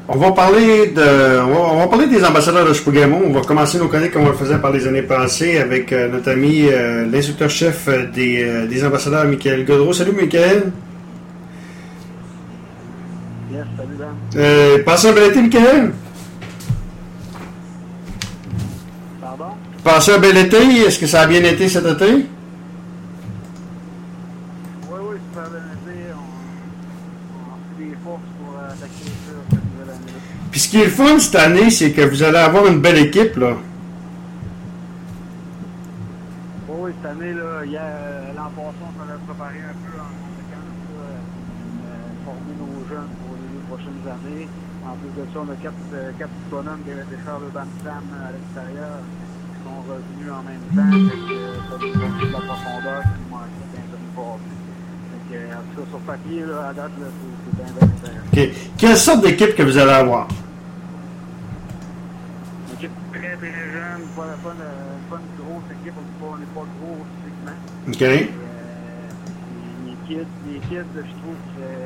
On va parler des ambassadeurs de Chibougamau. On va commencer nos chroniques comme on le faisait par les années passées avec notre ami l'instructeur-chef des ambassadeurs, Michael Godreau. Salut, Michael. Yes, salut, Dan. Passez un bel été, Michael. Pardon? Passez un bel été. Est-ce que ça a bien été cet été? Oui, super bien été. On fait des forces pour attaquer ça cette nouvelle année. Puis ce qui est le fun cette année, c'est que vous allez avoir une belle équipe, là. Oui, cette année, là, l'an passé, on avait préparé un peu en conséquence, former nos jeunes pour les prochaines années. En plus de ça, on a quatre bonhommes qui avaient été faire le Bam-Sam à l'extérieur, qui sont revenus en même temps. Ça nous donne de la profondeur qui nous manquait dans l'année passée. En tout cas, sur papier, là, à date, là, c'est bien intéressant. OK. Quelle sorte d'équipe que vous allez avoir? Une équipe très, très jeune, pas une grosse équipe, on n'est pas gros physiquement. OK. Les kids, je trouve,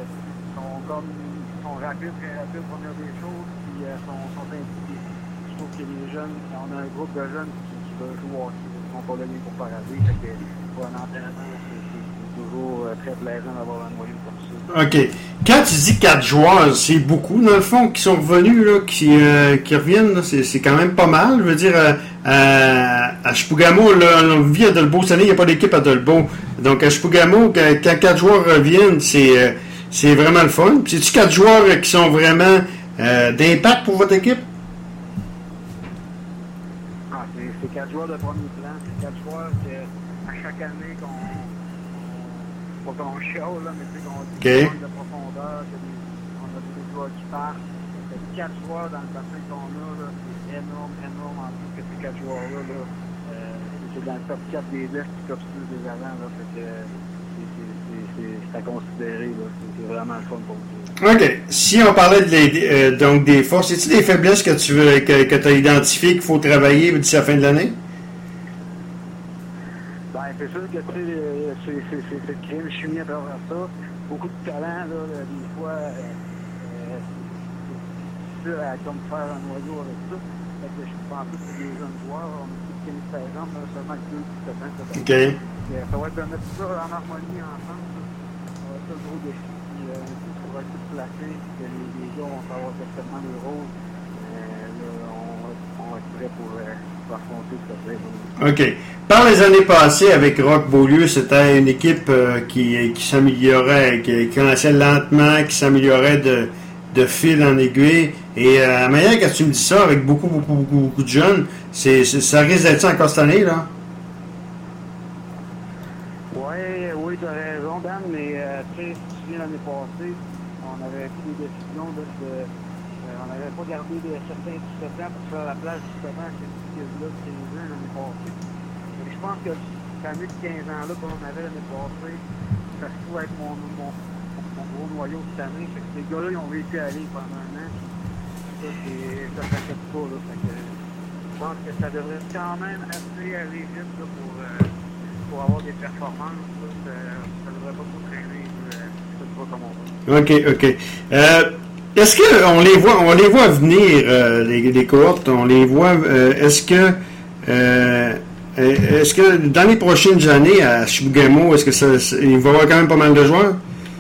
sont rapides, très rapides, première des choses, puis sont impliqués. Je trouve que les jeunes, on a un groupe de jeunes qui veulent jouer au hockey, qui ne sont pas donnés pour parader, fait que pour un entraîneur, c'est toujours très plaisant d'avoir un noyau comme ça. OK. Quand tu dis 4 joueurs, c'est beaucoup, dans le fond, qui sont revenus, là, qui reviennent, là, c'est quand même pas mal. Je veux dire, à Chibougamau, là, on vit à Dolbeau cette année, il n'y a pas d'équipe à Dolbeau. Donc, à Chibougamau, quand 4 joueurs reviennent, c'est vraiment le fun. Puis, c'est-tu 4 joueurs qui sont vraiment d'impact pour votre équipe? Ah, c'est 4 joueurs de premier plan. C'est 4 joueurs qu'à chaque année pas qu'on chiale, là, mais tu sais, qu'on dit qu'on a de profondeur, qu'on a des joueurs qui partent. C'est 4 joueurs dans le bassin qu'on a, là, c'est énorme en plus que ces 4 joueurs-là, c'est dans le top 4 des Est, top 6 des avant, là, fait que c'est à considérer, là, c'est vraiment le fun pour nous. OK. Si on parlait donc des forces, est-ce des faiblesses que tu as identifiées qu'il faut travailler d'ici la fin de l'année? C'est sûr que c'est de créer une chimie à travers ça. Beaucoup de talent, là, des fois, c'est difficile à comme faire un noyau avec ça. Fait que je pense que c'est des jeunes joueurs. On a plus de 15 par exemple, seulement 2 qui se battent. OK. Ça va être de mettre ça en harmonie ensemble. Ça va être un gros défi. Puis il faudra tout placer. Que les gars vont savoir exactement le rôle. On va être prêts pour affronter ce que c'est. OK. Par les années passées, avec Roch Beaulieu, c'était une équipe qui s'améliorait, qui commençait lentement, qui s'améliorait de fil en aiguille. Et à la manière que tu me dis ça, avec beaucoup de jeunes, ça risque d'être ça encore cette année, là? Oui, tu as raison, Dan, mais tu sais, si tu te souviens l'année passée, on avait pris des décisions on n'avait pas gardé certains 17 ans pour faire la place justement à ces kids-là de 15 ans l'année passée. Et je pense que cette année de 15 ans-là qu'on avait l'année passée, ça se trouve être mon gros noyau cette année. Fait que ces gars-là, ils ont réussi à aller pendant un an. Ça s'inquiète pas. Là. Fait que, je pense que ça devrait quand même assez aller vite là, pour avoir des performances. Là. Ça devrait pas trop traîner. Je sais pas comment on va. OK. Est-ce qu'on les voit venir, les cohortes, on les voit, est-ce que dans les prochaines années à Chibougamau, est-ce que il va y avoir quand même pas mal de joueurs?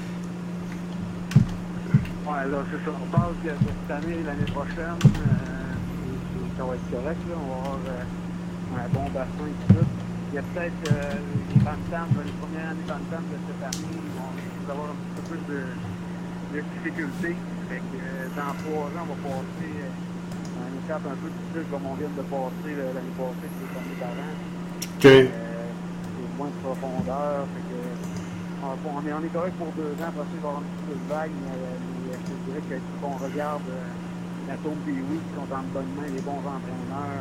Oui, là, c'est ça. On parle que cette année, l'année prochaine, ça va être correct, là. On va avoir un bon bassin et tout ça. Il y a peut-être les Bam-Tam, les premières années Bam-Tam de cette année, ils vont avoir un petit peu plus de difficultés. Fait que dans 3 ans, on va passer une étape un peu difficile comme on vient de passer l'année passée, les années d'avant. OK. C'est moins de profondeur. Fait que, on est correct pour 2 ans, après ça, il va y avoir un petit peu de vague, mais je te dirais que si on regarde la tombe des oui qui sont en bonne main, les bons entraîneurs,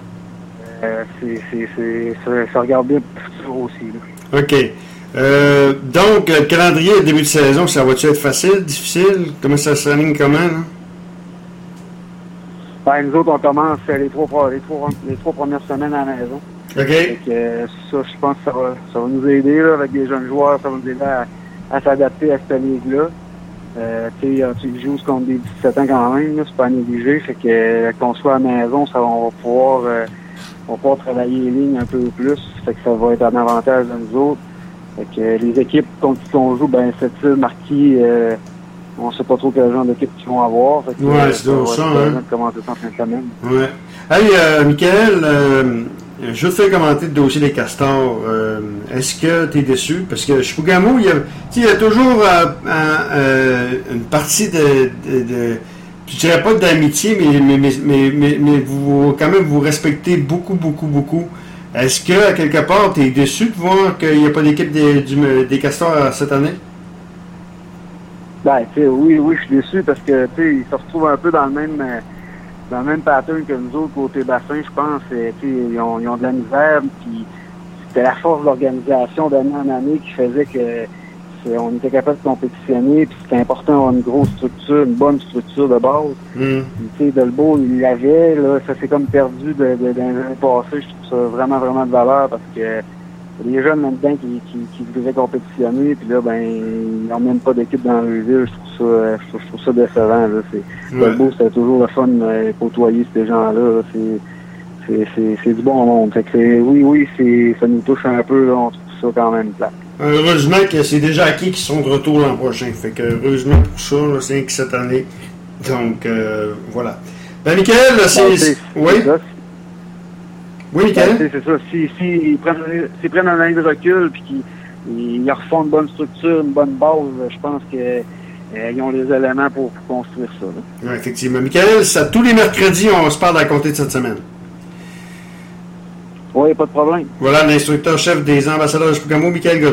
ça regarde bien pour le futur aussi. Là. OK. Donc, le calendrier début de saison, ça va-tu être facile, difficile? Comment ça s'aligne, comment, là? Ben, nous autres, on commence les trois premières semaines à la maison. OK. Fait que, ça, je pense que ça va nous aider, là, avec des jeunes joueurs, ça va nous aider à s'adapter à cette ligue-là. Tu joues contre des 17 ans quand même, là, c'est pas à négliger. Fait que qu'on soit à la maison, on va pouvoir travailler les lignes un peu plus. Fait que ça va être un avantage de nous autres. Fait que les équipes contre qui on joue, ben cette île Marquis, on sait pas trop quel genre d'équipe qu'ils vont avoir. Fait que, ouais, c'est donc ça, hein. Commencer ça en fin de semaine. Ouais. Hey, Michael, je te fais commenter le dossier des Castors. Est-ce que tu es déçu? Parce que Chibougamau, il y a toujours une partie je dirais pas d'amitié, mais vous, quand même, vous respectez beaucoup, beaucoup, beaucoup. Est-ce que, à quelque part, tu es déçu de voir qu'il n'y a pas d'équipe des Castors cette année? Ben, oui, je suis déçu parce que, ils se retrouvent un peu dans le même pattern que nous autres côté bassin, je pense. Ils ont de la misère, puis c'était la force de l'organisation d'année en année qui faisait que on était capable de compétitionner, puis c'était important d'avoir une grosse structure, une bonne structure de base. Puis, Delbo, il l'avait, là, ça s'est comme perdu dans l'année passée. Je trouve ça vraiment, vraiment de valeur parce que les jeunes là-dedans qui devaient compétitionner, puis là, ben, ils n'ont même pas d'équipe dans le ville. Je trouve ça décevant. Là. Delbo, c'était toujours le fun de côtoyer ces gens-là. Là. C'est du bon monde. Fait que oui, ça nous touche un peu, là, on trouve ça quand même plat. Heureusement que c'est déjà acquis qui sont de retour l'an prochain. Fait que heureusement pour ça, là, c'est que cette année. Donc voilà. Ben Michael, oui. Oui, Michael. C'est ça. S'ils prennent un année de recul puis qu'ils refont une bonne structure, une bonne base, je pense qu'ils ont les éléments pour construire ça. Oui, effectivement. Michael, tous les mercredis, on se parle à compter de cette semaine. Oui, pas de problème. Voilà l'instructeur-chef des ambassadeurs de Chibougamau, Michael Godreau.